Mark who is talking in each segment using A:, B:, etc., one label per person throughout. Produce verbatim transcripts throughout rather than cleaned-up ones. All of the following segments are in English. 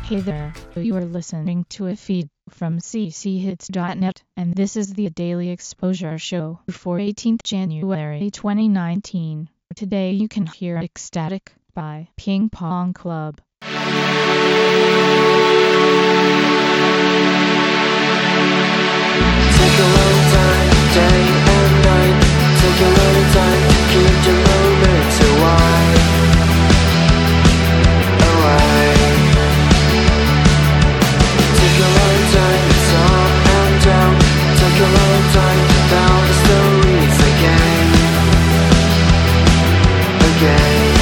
A: Hey there, you are listening to a feed from c c hits dot net, and this is the Daily Exposure Show for eighteenth January twenty nineteen. Today you can hear Ecstatic by Ping Pong Club.
B: Take a long time, day and night. Take a long time, keep the moments away, away. Take a long time, it's up and down. Take a long time, tell the stories again, again.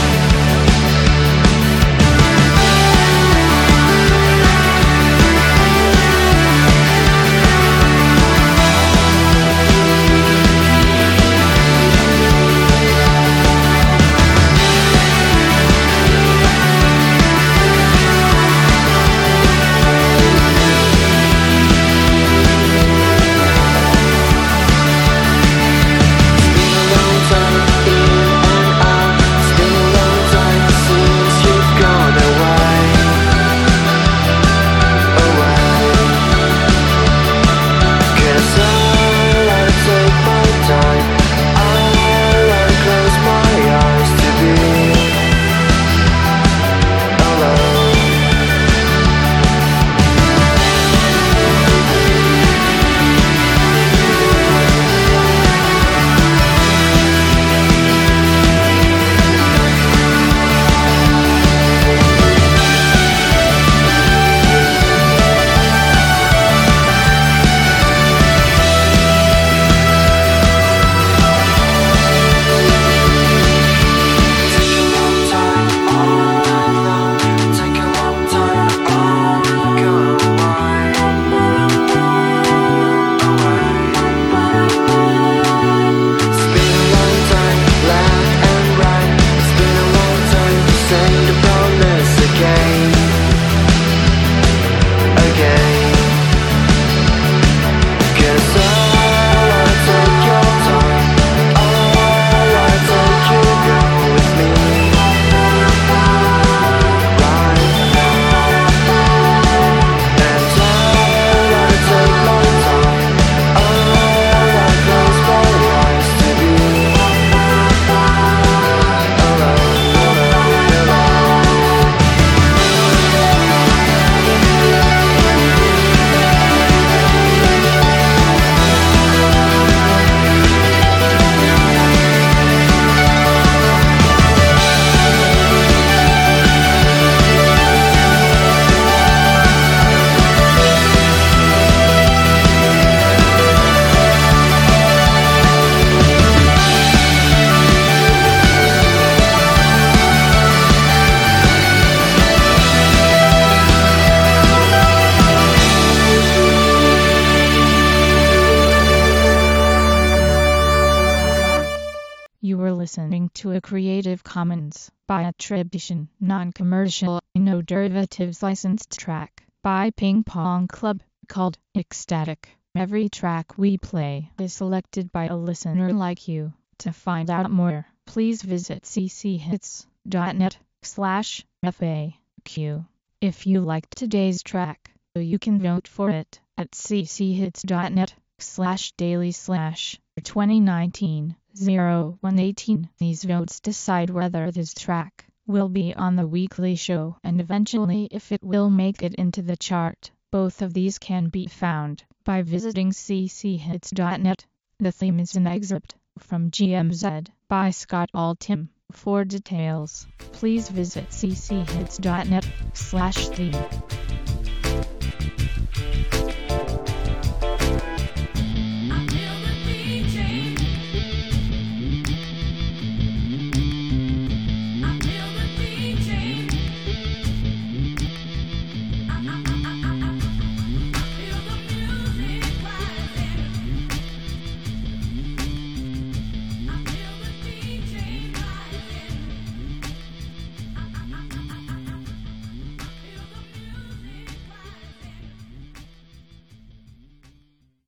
A: You were listening to a Creative Commons by attribution, non-commercial, no derivatives licensed track by Ping Pong Club called Ecstatic. Every track we play is selected by a listener like you. To find out more, please visit c c hits dot net slash F A Q. If you liked today's track, you can vote for it at c c hits dot net slash daily slash twenty nineteen oh one eighteen. These votes decide whether this track will be on the weekly show and eventually if it will make it into the chart. Both of these can be found by visiting c c hits dot net. The theme is an excerpt from G M Z by Scott Altham. For details, please visit c c hits dot net slash theme.